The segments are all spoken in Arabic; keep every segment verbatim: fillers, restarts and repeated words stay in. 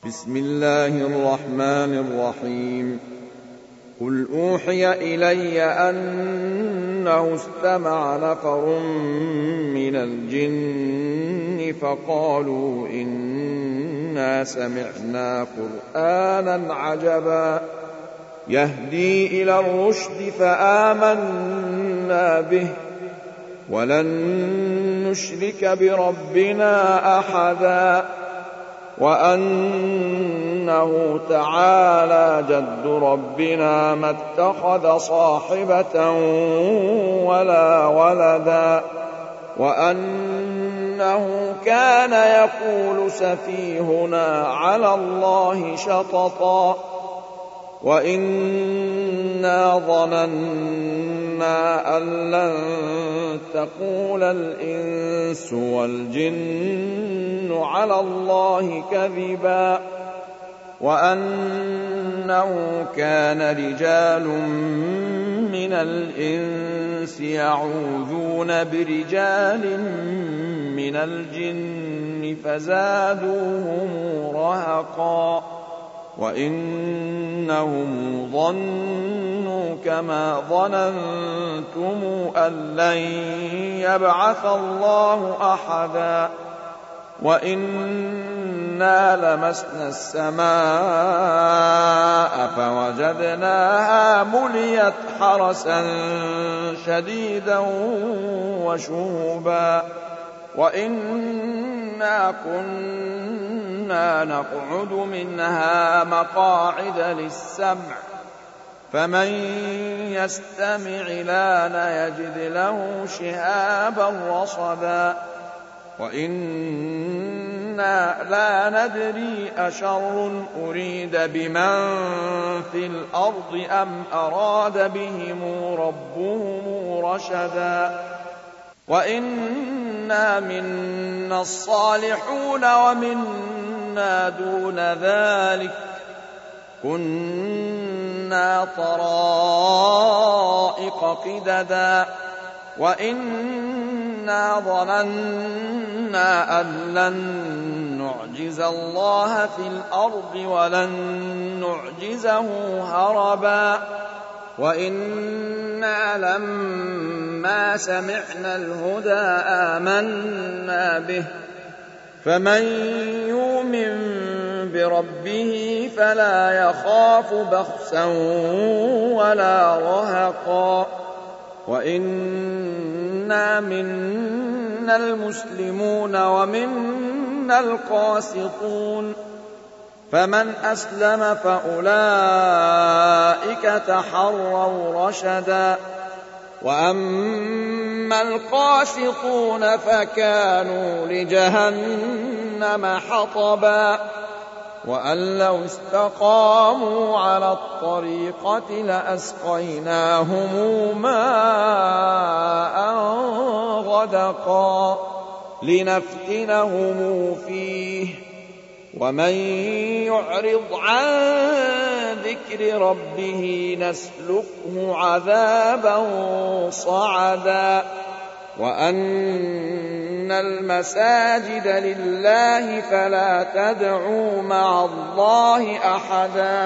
بسم الله الرحمن الرحيم. قل أوحي إلي أنه استمع نفر من الجن فقالوا إنا سمعنا قرآنا عجبا يهدي إلى الرشد فآمنا به ولن نشرك بربنا أحدا وأنه تعالى جد ربنا ما اتخذ صاحبة ولا ولدا وأنه كان يقول سفيهنا على الله شططا وإنا ظننا أن لن تقول الإنس والجن على الله كذبا وأنه كان رجال من الإنس يعوذون برجال من الجن فزادوهم رهقا وإنهم ظنوا كما ظننتم أن لن يبعث الله أحدا وإنا لمسنا السماء فوجدناها مليت حرسا شديدا وشهبا وإنا كنا نقعد منها مقاعد للسمع فمن يستمع الآن يجد له شهابا رصدا وإنا لا ندري أشر أريد بمن في الأرض أم أراد بهم ربهم رشدا وإنا منا الصالحون ومنا دون ذلك كنا طرائق قددا وإنا ظننا أن لن نعجز الله في الأرض ولن نعجزه هربا وإنا لما سمعنا الهدى آمنا به فمن يؤمن بربه فلا يخاف بخسا ولا رهقا وإنا منا المسلمون ومنا القاسطون فمن أسلم فأولئك تحروا رشدا وأما القاسطون فكانوا لجهنم حطبا وأن لو استقاموا على الطريقة لأسقيناهم ماء غدقا لنفتنهم فيه ومن يعرض عن ذكر ربه نسلكه عذابا صعدا وأن المساجد لله فلا تدعوا مع الله أحدا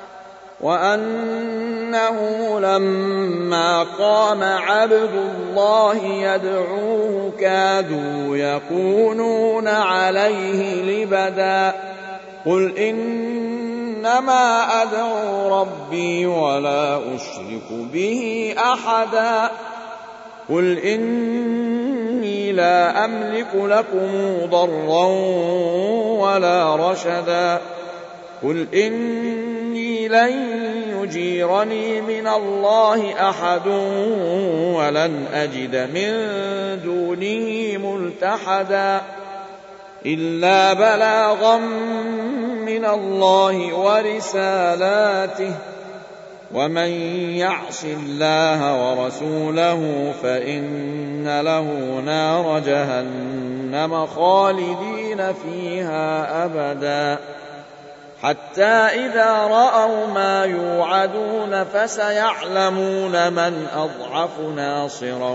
وأنه لما قام عبد الله يدعوه كادوا يكونون عليه لبدا قل إنما أدعو ربي ولا أشرك به أحدا قل إني لا أملك لكم ضرا ولا رشدا قل إني لن يجيرني من الله أحد ولن أجد من دونه ملتحدا إلا بلاغا من الله ورسالاته ومن يعص الله ورسوله فإن له نار جهنم خالدين فيها أبدا حتى إذا رأوا ما يوعدون فسيعلمون من أضعف ناصرا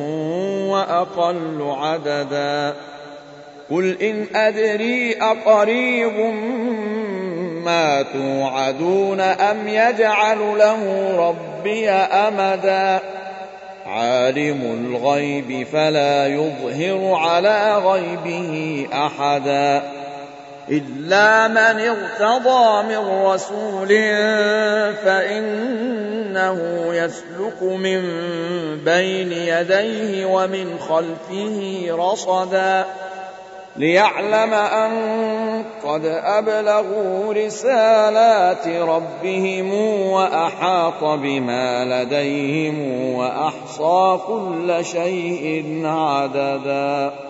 وأقل عددا قل إن أدري أقريب ما توعدون أم يجعل له ربي أمدا عالم الغيب فلا يظهر على غيبه أحدا إلا من ارتضى من رسول فإنه يسلك من بين يديه ومن خلفه رصدا ليعلم أن قد أبلغوا رسالات ربهم وأحاط بما لديهم وأحصى كل شيء عددا.